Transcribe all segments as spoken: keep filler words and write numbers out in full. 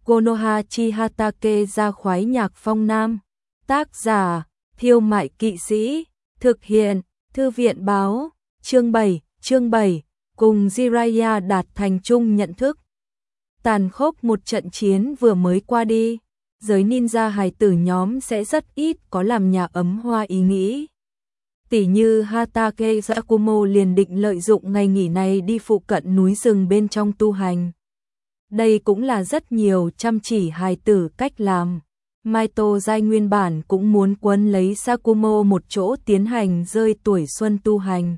Konoha chi Hatake ra khoái nhạc phong nam. Tác giả, Thiêu Mại Kỵ Sĩ. Thực hiện, Thư viện báo. Chương bảy, chương bảy, cùng Jiraiya đạt thành chung nhận thức. Tàn khốc một trận chiến vừa mới qua đi, giới ninja hài tử nhóm sẽ rất ít có làm nhà ấm hoa ý nghĩ. Tỉ như Hatake Yakumo liền định lợi dụng ngày nghỉ này đi phụ cận núi rừng bên trong tu hành. Đây cũng là rất nhiều chăm chỉ hài tử cách làm. Maito Giai nguyên bản cũng muốn quấn lấy Sakumo một chỗ tiến hành rơi tuổi xuân tu hành.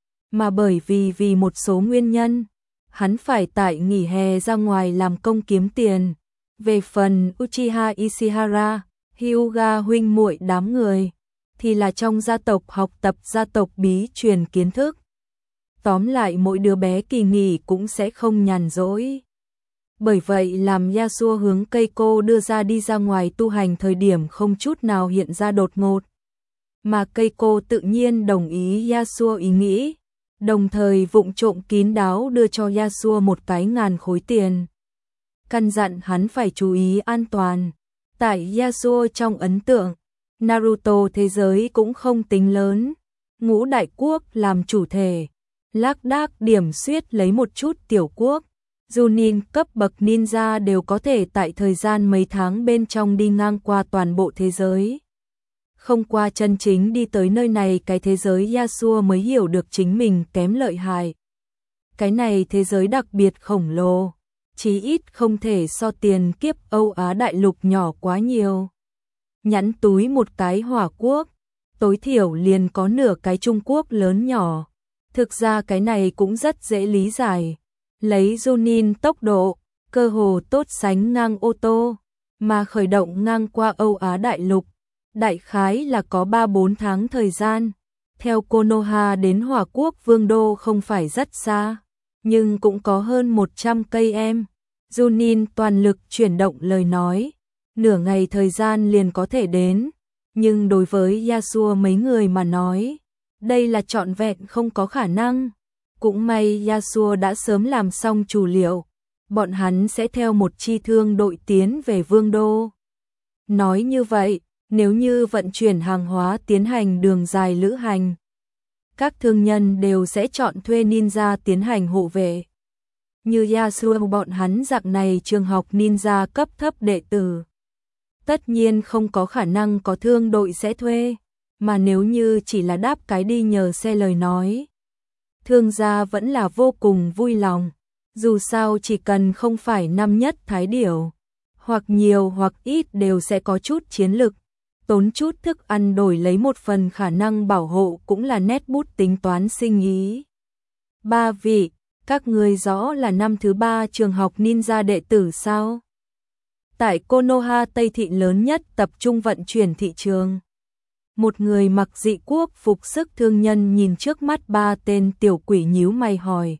Mà bởi vì vì một số nguyên nhân, hắn phải tại nghỉ hè ra ngoài làm công kiếm tiền. Về phần Uchiha Ishihara, Hyuga huynh muội đám người, thì là trong gia tộc học tập gia tộc bí truyền kiến thức. Tóm lại mỗi đứa bé kỳ nghỉ cũng sẽ không nhàn rỗi. Bởi vậy làm Yasuo hướng Keiko đưa ra đi ra ngoài tu hành thời điểm không chút nào hiện ra đột ngột. Mà Keiko tự nhiên đồng ý Yasuo ý nghĩ, đồng thời vụng trộm kín đáo đưa cho Yasuo một cái ngàn khối tiền. Căn dặn hắn phải chú ý an toàn. Tại Yasuo trong ấn tượng, Naruto thế giới cũng không tính lớn, ngũ đại quốc làm chủ thể, lác đác điểm suyết lấy một chút tiểu quốc. Junin cấp bậc ninja đều có thể tại thời gian mấy tháng bên trong đi ngang qua toàn bộ thế giới. Không qua chân chính đi tới nơi này cái thế giới Yasuo mới hiểu được chính mình kém lợi hại. Cái này thế giới đặc biệt khổng lồ, chí ít không thể so tiền kiếp Âu Á đại lục nhỏ quá nhiều. Nhắn túi một cái Hỏa Quốc, tối thiểu liền có nửa cái Trung Quốc lớn nhỏ. Thực ra cái này cũng rất dễ lý giải. Lấy Junin tốc độ, cơ hồ tốt sánh ngang ô tô, mà khởi động ngang qua Âu Á đại lục. Đại khái là có ba bốn tháng thời gian. Theo Konoha đến Hỏa Quốc Vương đô không phải rất xa, nhưng cũng có hơn một trăm cây em. Junin toàn lực chuyển động lời nói, nửa ngày thời gian liền có thể đến, nhưng đối với Yasuo mấy người mà nói, đây là trọn vẹn không có khả năng. Cũng may Yasuo đã sớm làm xong chủ liệu, bọn hắn sẽ theo một chi thương đội tiến về Vương đô. Nói như vậy, nếu như vận chuyển hàng hóa tiến hành đường dài lữ hành, các thương nhân đều sẽ chọn thuê ninja tiến hành hộ vệ. Như Yasuo bọn hắn dạng này trường học ninja cấp thấp đệ tử, tất nhiên không có khả năng có thương đội sẽ thuê, mà nếu như chỉ là đáp cái đi nhờ xe lời nói, thương gia vẫn là vô cùng vui lòng. Dù sao chỉ cần không phải năm nhất thái điểu, hoặc nhiều hoặc ít đều sẽ có chút chiến lực, tốn chút thức ăn đổi lấy một phần khả năng bảo hộ cũng là nét bút tính toán sinh ý. Ba vị, các người rõ là năm thứ ba trường học ninja đệ tử sao? Tại Konoha Tây thị lớn nhất tập trung vận chuyển thị trường. Một người mặc dị quốc phục sức thương nhân nhìn trước mắt ba tên tiểu quỷ nhíu mày hỏi.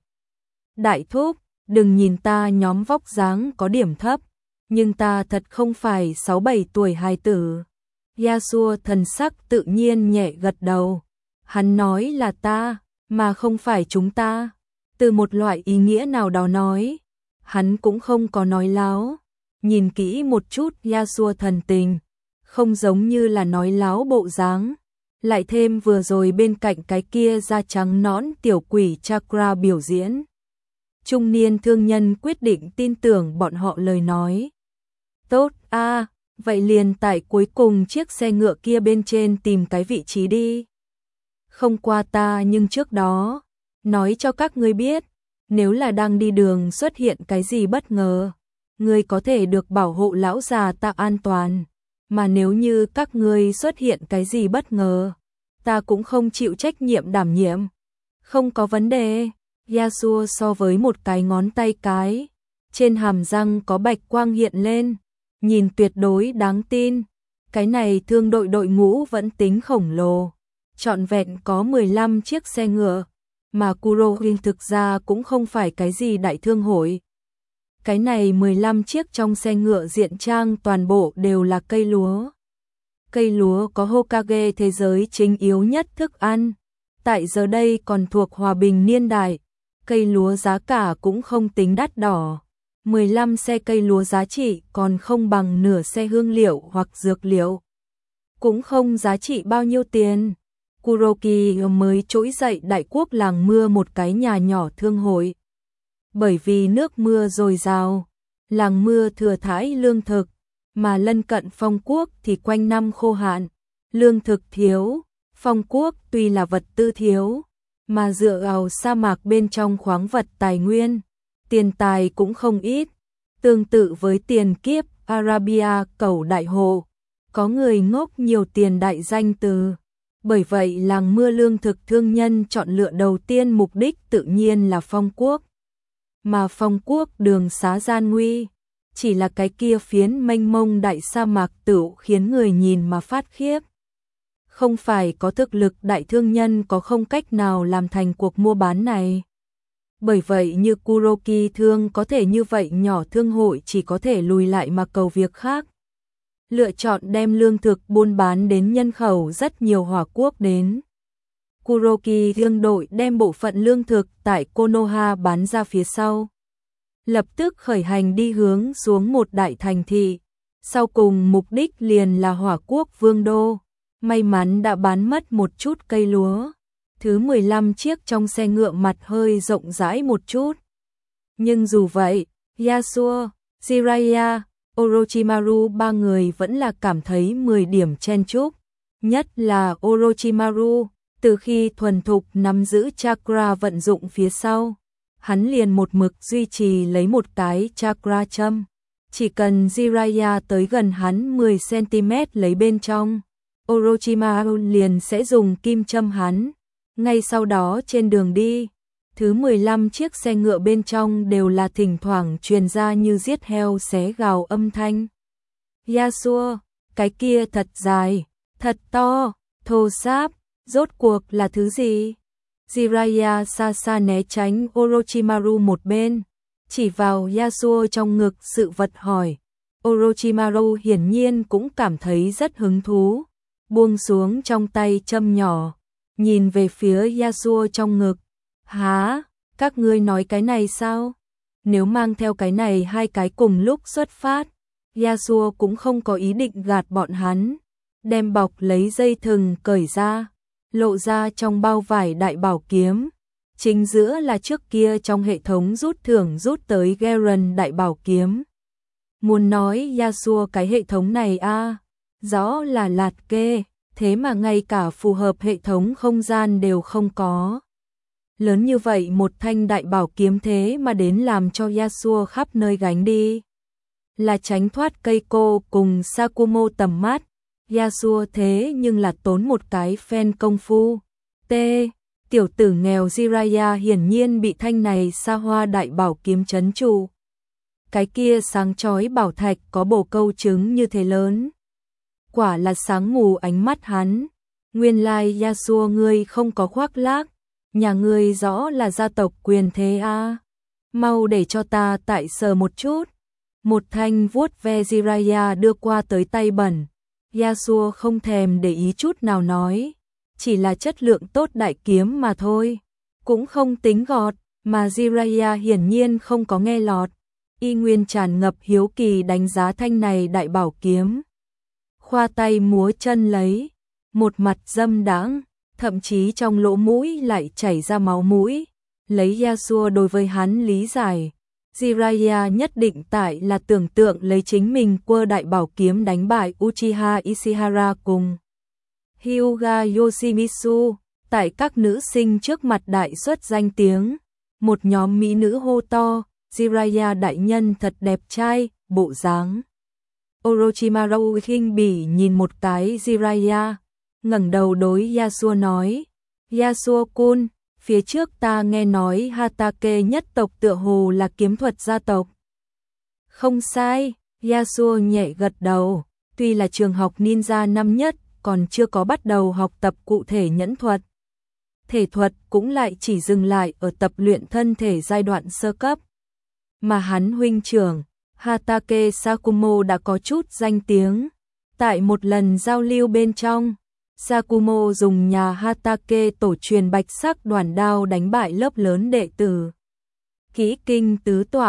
Đại thúc, đừng nhìn ta nhóm vóc dáng có điểm thấp, nhưng ta thật không phải sáu bảy tuổi hài tử. Yasuo thần sắc tự nhiên nhẹ gật đầu. Hắn nói là ta, mà không phải chúng ta. Từ một loại ý nghĩa nào đó nói, hắn cũng không có nói láo. Nhìn kỹ một chút Yasuo thần tình, không giống như là nói láo bộ dáng. Lại thêm vừa rồi bên cạnh cái kia da trắng nõn tiểu quỷ Chakra biểu diễn. Trung niên thương nhân quyết định tin tưởng bọn họ lời nói. Tốt a, à, vậy liền tại cuối cùng chiếc xe ngựa kia bên trên tìm cái vị trí đi. Không qua ta nhưng trước đó, nói cho các ngươi biết, nếu là đang đi đường xuất hiện cái gì bất ngờ, ngươi có thể được bảo hộ lão già ta an toàn. Mà nếu như các ngươi xuất hiện cái gì bất ngờ, ta cũng không chịu trách nhiệm đảm nhiệm. Không có vấn đề. Yasuo so với một cái ngón tay cái, trên hàm răng có bạch quang hiện lên, nhìn tuyệt đối đáng tin. Cái này thương đội đội ngũ vẫn tính khổng lồ, trọn vẹn có mười lăm chiếc xe ngựa, mà Kurohin thực ra cũng không phải cái gì đại thương hội. Cái này mười lăm chiếc trong xe ngựa diện trang toàn bộ đều là cây lúa. Cây lúa có Hokage thế giới chính yếu nhất thức ăn. Tại giờ đây còn thuộc hòa bình niên đại, cây lúa giá cả cũng không tính đắt đỏ. mười lăm xe cây lúa giá trị còn không bằng nửa xe hương liệu hoặc dược liệu. Cũng không giá trị bao nhiêu tiền. Kuroki mới trỗi dậy đại quốc làng mưa một cái nhà nhỏ thương hội. Bởi vì nước mưa dồi dào, làng mưa thừa thãi lương thực, mà lân cận Phong Quốc thì quanh năm khô hạn, lương thực thiếu. Phong Quốc tuy là vật tư thiếu, mà dựa vào sa mạc bên trong khoáng vật tài nguyên, tiền tài cũng không ít. Tương tự với tiền kiếp Arabia cẩu đại hộ, có người ngốc nhiều tiền đại danh từ. Bởi vậy làng mưa lương thực thương nhân chọn lựa đầu tiên mục đích tự nhiên là Phong Quốc. Mà Phong Quốc đường xá gian nguy, chỉ là cái kia phiến mênh mông đại sa mạc tựu khiến người nhìn mà phát khiếp. Không phải có thực lực đại thương nhân có không cách nào làm thành cuộc mua bán này. Bởi vậy như Kuroki thương có thể như vậy nhỏ thương hội chỉ có thể lùi lại mà cầu việc khác. Lựa chọn đem lương thực buôn bán đến nhân khẩu rất nhiều hỏa quốc đến. Kuroki thương đội đem bộ phận lương thực tại Konoha bán ra phía sau. Lập tức khởi hành đi hướng xuống một đại thành thị. Sau cùng mục đích liền là hỏa quốc vương đô. May mắn đã bán mất một chút cây lúa. Thứ mười lăm chiếc trong xe ngựa mặt hơi rộng rãi một chút. Nhưng dù vậy, Yasuo, Jiraiya, Orochimaru ba người vẫn là cảm thấy mười điểm chen chúc. Nhất là Orochimaru, từ khi thuần thục nắm giữ chakra vận dụng phía sau, hắn liền một mực duy trì lấy một cái chakra châm. Chỉ cần Jiraiya tới gần hắn mười xăng-ti-mét lấy bên trong, Orochimaru liền sẽ dùng kim châm hắn. Ngay sau đó trên đường đi, thứ mười lăm chiếc xe ngựa bên trong đều là thỉnh thoảng truyền ra như giết heo xé gào âm thanh. Yasuo, cái kia thật dài, thật to, thô ráp, rốt cuộc là thứ gì? Jiraiya xa xa né tránh Orochimaru một bên, chỉ vào Yasuo trong ngực sự vật hỏi. Orochimaru hiển nhiên cũng cảm thấy rất hứng thú, buông xuống trong tay châm nhỏ, nhìn về phía Yasuo trong ngực. Hả, các ngươi nói cái này sao? Nếu mang theo cái này hai cái cùng lúc xuất phát, Yasuo cũng không có ý định gạt bọn hắn, đem bọc lấy dây thừng cởi ra, lộ ra trong bao vải đại bảo kiếm. Chính giữa là trước kia trong hệ thống rút thưởng rút tới Garen đại bảo kiếm. Muốn nói Yasuo cái hệ thống này a, à, rõ là lạt kê, thế mà ngay cả phù hợp hệ thống không gian đều không có. Lớn như vậy một thanh đại bảo kiếm thế mà đến làm cho Yasuo khắp nơi gánh đi. Là tránh thoát Keiko cùng Sakumo tầm mắt, Yasuo thế nhưng là tốn một cái phen công phu. T. Tiểu tử nghèo Jiraiya hiển nhiên bị thanh này xa hoa đại bảo kiếm trấn trụ. Cái kia sáng chói bảo thạch có bổ câu trứng như thế lớn. Quả là sáng ngủ ánh mắt hắn. Nguyên lai Yasuo ngươi không có khoác lác, nhà ngươi rõ là gia tộc quyền thế a. À. Mau để cho ta tại sờ một chút. Một thanh vuốt ve Jiraiya đưa qua tới tay bẩn. Yasuo không thèm để ý chút nào nói, chỉ là chất lượng tốt đại kiếm mà thôi, cũng không tính gọt, mà Jiraiya hiển nhiên không có nghe lọt, y nguyên tràn ngập hiếu kỳ đánh giá thanh này đại bảo kiếm. Khoa tay múa chân lấy, một mặt dâm đãng, thậm chí trong lỗ mũi lại chảy ra máu mũi. Lấy Yasuo đối với hắn lý giải, Jiraiya nhất định tại là tưởng tượng lấy chính mình quơ đại bảo kiếm đánh bại Uchiha Ishihara cùng Hyuga Yoshimitsu, tại các nữ sinh trước mặt đại xuất danh tiếng. Một nhóm mỹ nữ hô to, Jiraiya đại nhân thật đẹp trai, bộ dáng. Orochimaru khinh bỉ nhìn một cái Jiraiya, ngẩng đầu đối Yasuo nói, Yasuo-kun, phía trước ta nghe nói Hatake nhất tộc tựa hồ là kiếm thuật gia tộc. Không sai, Yasuo nhẹ gật đầu, tuy là trường học ninja năm nhất, còn chưa có bắt đầu học tập cụ thể nhẫn thuật. Thể thuật cũng lại chỉ dừng lại ở tập luyện thân thể giai đoạn sơ cấp. Mà hắn huynh trưởng, Hatake Sakumo đã có chút danh tiếng. Tại một lần giao lưu bên trong, Sakumo dùng nhà Hatake tổ truyền bạch sắc đoàn đao đánh bại lớp lớn đệ tử. Kỹ kinh tứ tỏa,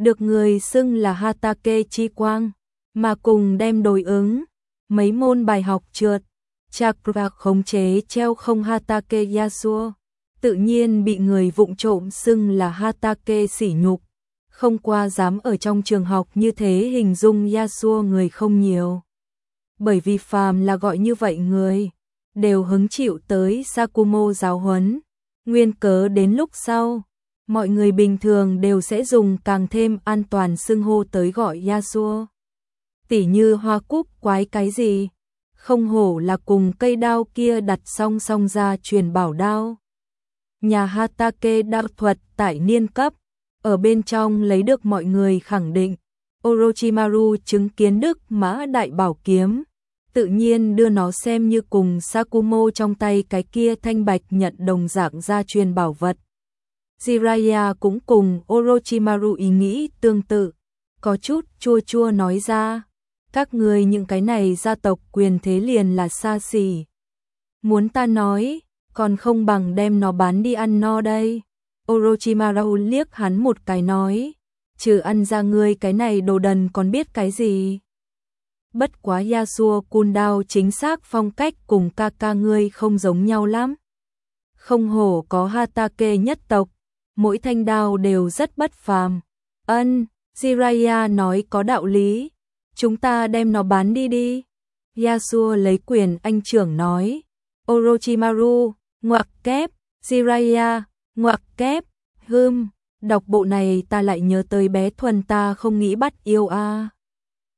được người xưng là Hatake chi quang, mà cùng đem đối ứng mấy môn bài học trượt, chakra khống chế treo không Hatake Yasuo, tự nhiên bị người vụng trộm xưng là Hatake sỉ nhục, không qua dám ở trong trường học như thế hình dung Yasuo người không nhiều. Bởi vì phàm là gọi như vậy người, đều hứng chịu tới Sakumo giáo huấn, nguyên cớ đến lúc sau, mọi người bình thường đều sẽ dùng càng thêm an toàn xưng hô tới gọi Yasuo. Tỉ như hoa cúc quái cái gì, không hổ là cùng cây đao kia đặt song song ra truyền bảo đao. Nhà Hatake đạo thuật tại niên cấp, ở bên trong lấy được mọi người khẳng định, Orochimaru chứng kiến Đức Mã Đại Bảo Kiếm, tự nhiên đưa nó xem như cùng Sakumo trong tay cái kia thanh bạch nhận đồng dạng gia truyền bảo vật. Jiraiya cũng cùng Orochimaru ý nghĩ tương tự, có chút chua chua nói ra, các người những cái này gia tộc quyền thế liền là xa xỉ. Muốn ta nói, còn không bằng đem nó bán đi ăn no đây. Orochimaru liếc hắn một cái nói, trừ ăn ra ngươi cái này đồ đần còn biết cái gì. Bất quá Yasuo Kun đao chính xác phong cách cùng Kaka ngươi không giống nhau lắm. Không hổ có Hatake nhất tộc, mỗi thanh đao đều rất bất phàm. Ân, Jiraiya nói có đạo lý, chúng ta đem nó bán đi đi. Yasuo lấy quyền anh trưởng nói. Orochimaru, ngoặc kép, Jiraiya, ngoặc kép, hưm, đọc bộ này ta lại nhớ tới bé Thuần ta không nghĩ bắt yêu a. À.